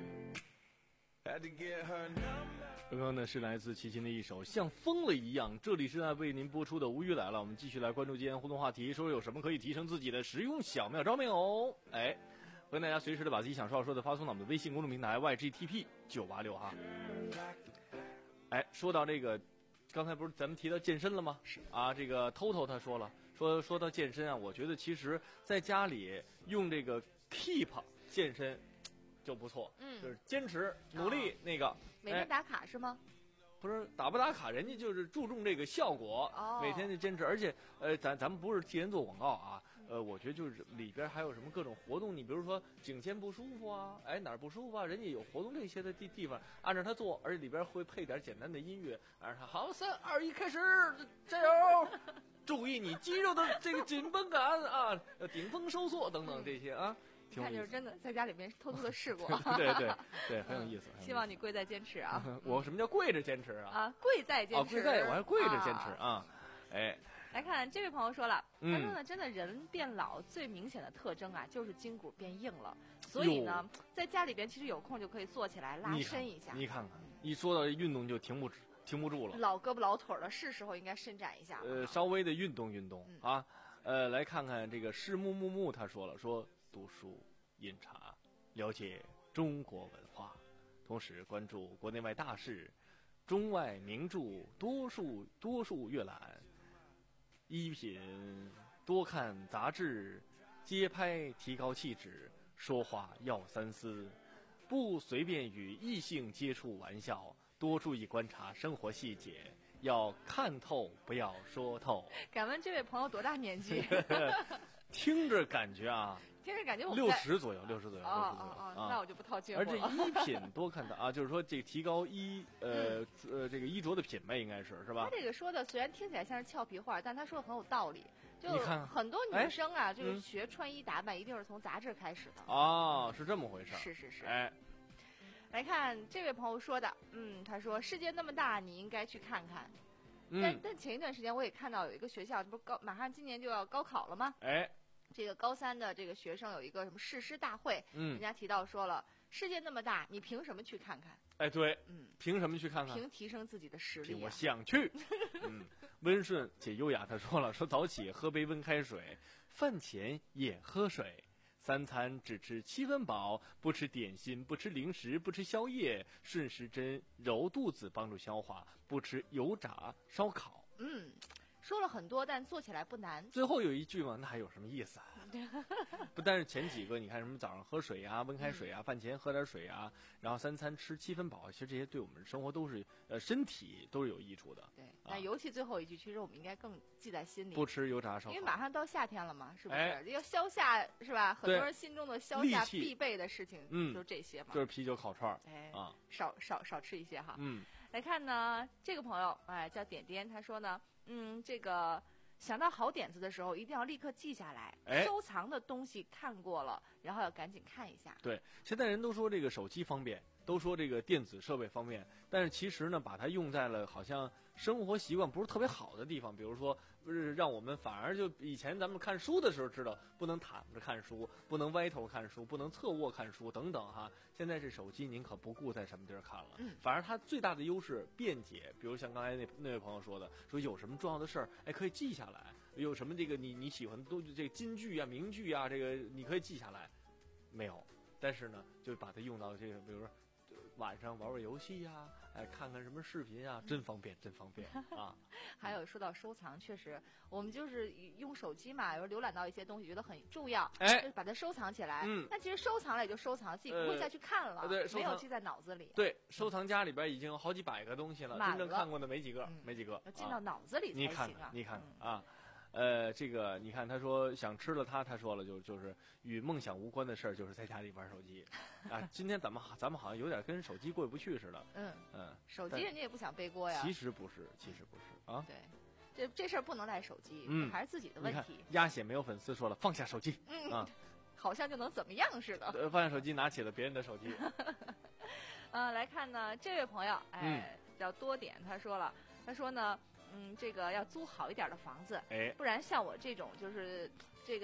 A: Had to get her number.
E: 刚刚呢是来自齐秦的一首《像疯了一样》，这里是在为您播出的无语来了。我们继续来关注今天互动话题，说有什么可以提升自己的实用小妙招没有？哎，欢迎大家随时的把自己想说要说的发送到我们的微信公众平台 Y G T P 九八六哈。哎，说到这个，刚才不是咱们提到健身了吗？是啊，这个 Toto 他说了，说说到健身啊，我觉得其实在家里用这个 Keep 健身就不错，嗯，就是坚持努力、哦、那个。
F: 每天打卡是吗？
E: 不是打不打卡，人家就是注重这个效果，哦、每天就坚持。而且，呃，咱咱们不是替人做广告啊，呃，我觉得就是里边还有什么各种活动，你比如说颈肩不舒服啊，哎哪儿不舒服啊，人家有活动这些的地地方，按照他做，而且里边会配点简单的音乐，让他好三二一开始，加油！注意你肌肉的这个紧绷感啊，顶峰收缩等等这些啊。
F: 看就是真的在家里面偷偷的试过，
E: 对对对，很有意思。
F: 希望你贵在坚持啊！
E: 我什么叫跪着坚持啊？
F: 啊，贵在坚持。
E: 哦，贵在，我还跪着坚持啊！啊哎，
F: 来看这位朋友说了，他说呢，真的人变老最明显的特征啊，就是筋骨变硬了。所以呢，在家里边其实有空就可以坐起来拉伸一下。
E: 你看看，一说到运动就停不停不住了。
F: 老胳膊老腿了，是时候应该伸展一下。
E: 呃，稍微的运动运动啊，呃，来看看这个是木木木，他说了说。读书、饮茶，了解中国文化，同时关注国内外大事，中外名著多数多数阅览，一品多看杂志，街拍提高气质，说话要三思，不随便与异性接触玩笑，多注意观察生活细节，要看透不要说透。
F: 敢问这位朋友多大年纪？
E: 听着感觉啊。
F: 听着感觉我
E: 六十左右，六十左右，六十左右
F: 啊！那我就不套近乎
E: 了。而这衣品多看的啊，就是说这提高衣呃呃这个衣着的品味，应该是是吧？
F: 他这个说的虽然听起来像是俏皮话，但他说的很有道理。就
E: 你看
F: 很多女生啊，这个学穿衣打扮一定是从杂志开始的。
E: 哦，是这么回事。
F: 是是是。
E: 哎，
F: 来看这位朋友说的，嗯，他说世界那么大，你应该去看看。
E: 嗯。
F: 但但前一段时间我也看到有一个学校，这不高马上今年就要高考了吗？
E: 哎。
F: 这个高三的这个学生有一个什么誓师大会，嗯，人家提到说了，世界那么大，你凭什么去看看？
E: 哎，对，嗯，凭什么去看看？
F: 凭提升自己的实力、啊。
E: 我想去。嗯，温顺且优雅，他说了，说早起喝杯温开水，饭前也喝水，三餐只吃七分饱，不吃点心，不吃零食，不吃宵夜，顺时针揉肚子帮助消化，不吃油炸烧烤。
F: 嗯。说了很多，但做起来不难。
E: 最后有一句嘛，那还有什么意思啊？不但是前几个，你看什么早上喝水啊、温开水啊、嗯、饭前喝点水啊，然后三餐吃七分饱，其实这些对我们生活都是呃身体都是有益处的。
F: 对，那、啊、尤其最后一句，其实我们应该更记在心里。
E: 不吃油炸烧烤，
F: 因为马上到夏天了嘛，是不是？
E: 哎、
F: 要消夏是吧？很多人心中的消夏必备的事情，嗯，就这些嘛。
E: 就是啤酒烤串，
F: 哎
E: 啊，
F: 少少少吃一些哈。
E: 嗯，
F: 来看呢，这个朋友哎叫点点，他说呢。嗯，这个想到好点子的时候，一定要立刻记下来。
E: 哎，
F: 收藏的东西看过了，然后要赶紧看一下。
E: 对，现在人都说这个手机方便，都说这个电子设备方便，但是其实呢，把它用在了好像生活习惯不是特别好的地方，比如说，不是让我们反而就以前咱们看书的时候知道不能躺着看书，不能歪头看书，不能侧卧看书等等哈。现在这手机您可不顾在什么地儿看了，
F: 嗯，
E: 反而它最大的优势便捷，比如像刚才那那位朋友说的，说有什么重要的事儿，哎，可以记下来，有什么这个你你喜欢都这个金句啊、名句啊，这个你可以记下来，没有，但是呢，就把它用到这个，比如说。晚上玩玩游戏呀、啊，哎，看看什么视频啊，真方便，真方便啊！
F: 还有说到收藏，确实，我们就是用手机嘛，有时候浏览到一些东西，觉得很重要，
E: 哎，
F: 就把它收藏起来。
E: 嗯，
F: 那其实收藏了也就收藏，自己不会再去看了，
E: 呃、对，
F: 没有记在脑子里。
E: 对，收藏夹里边已经有好几百个东西了，
F: 了
E: 真正看过的没几个，
F: 嗯、
E: 没几个，
F: 要进到脑子里才行啊！
E: 你看看，你看看啊。呃，这个你看，他说想吃了他，他说了就就是与梦想无关的事儿，就是在家里玩手机啊。今天咱们咱们好像有点跟手机过意不去似的。
F: 嗯
E: 嗯，
F: 手机人家也不想背锅呀。
E: 其实不是，其实不是啊。
F: 对，这这事儿不能赖手机，
E: 嗯，
F: 还是自己的问题。
E: 鸭血没有粉丝说了，放下手机，
F: 嗯
E: 啊，
F: 好像就能怎么样似的。
E: 呃，放下手机，拿起了别人的手机。
F: 呃，来看呢，这位朋友，哎，
E: 嗯、
F: 叫多点，他说了，他说呢。嗯，这个要租好一点的房子，
E: 哎，
F: 不然像我这种就是这个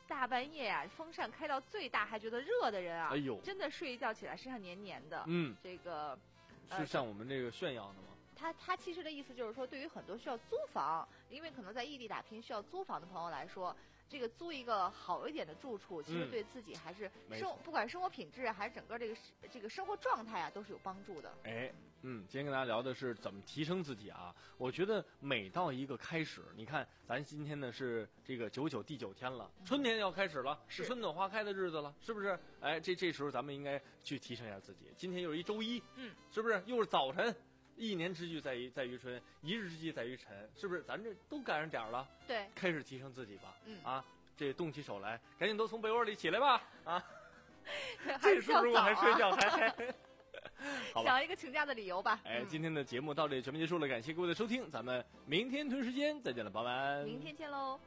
F: 大半夜呀、啊，风扇开到最大还觉得热的人啊，
E: 哎呦，
F: 真的睡一觉起来身上黏黏的。
E: 嗯，
F: 这个、
E: 呃、是像我们这个炫耀的吗？
F: 他他其实的意思就是说，对于很多需要租房，因为可能在异地打拼需要租房的朋友来说，这个租一个好一点的住处，其实对自己还是生、嗯、不管生活品质还是整个这个这个生活状态啊，都是有帮助的。
E: 哎，嗯，今天跟大家聊的是怎么提升自己啊。我觉得每到一个开始，你看咱今天呢是这个九九第九天了，春天要开始了，是春暖花开的日子了，是不是？哎，这这时候咱们应该去提升一下自己。今天又是一周一，
F: 嗯，
E: 是不是？又是早晨。一年之计在于在于春，一日之计在于晨，是不是？咱这都赶上点儿了，
F: 对，
E: 开始提升自己吧。
F: 嗯
E: 啊，这动起手来，赶紧都从被窝里起来吧。啊，
F: 这
E: 时候如果还睡觉还还，好吧，
F: 想一个请假的理由吧。
E: 哎，
F: 嗯、
E: 今天的节目到这里全面结束了，感谢各位的收听，咱们明天同一时间再见了，宝宝们，
F: 明天见喽。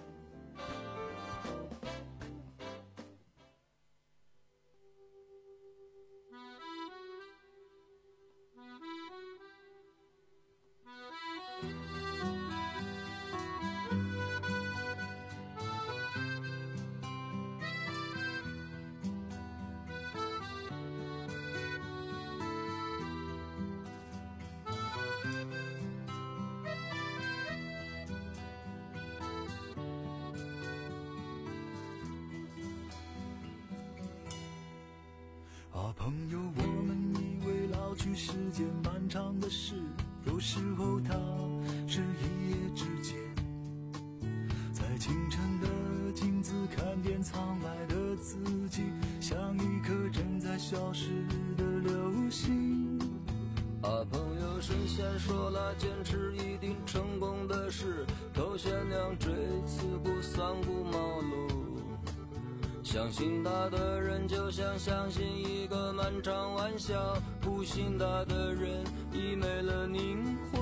J: 啊，朋友，我们以为老去是件漫长的事，有时候它是一夜之间。在清晨的镜子看见苍白的自己，像一颗正在消失的流星。
H: 啊，朋友，神仙说了，坚持一定成功的事，头悬梁锥刺股三顾茅庐。相信他的人就像相信一个漫长玩笑，不信他的人已没了灵魂。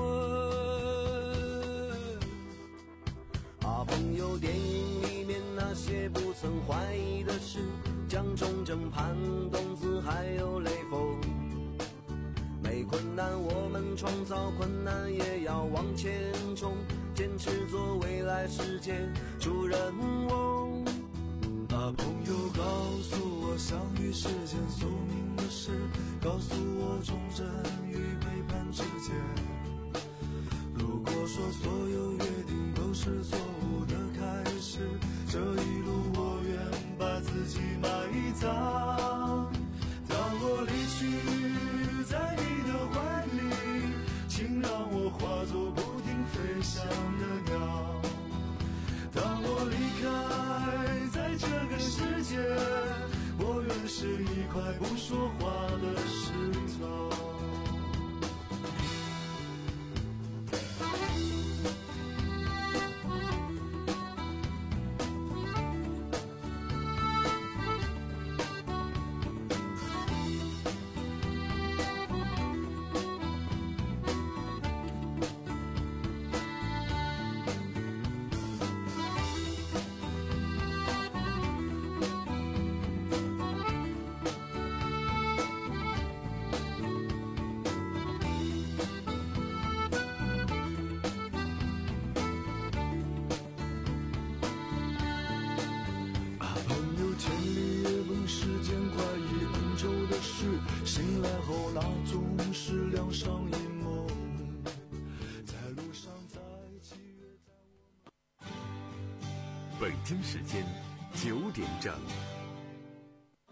H: 啊，朋友，电影里面那些不曾怀疑的事，蒋中正、潘冬子还有雷锋。没困难我们创造困难，也要往前冲，坚持做未来世界主人翁。
J: 啊，朋友，告诉我相遇是件宿命的事，告诉我忠贞与背叛之间。如果说所有约定都是错误的开始，这一路我愿把自己埋葬。当我离去在你的怀里，请让我化作不停飞翔的鸟。当我离开在这个世界，我愿是一块不说话的石头。醒来后那总是两上一梦，在路上在七月在
B: 北京时间九点整。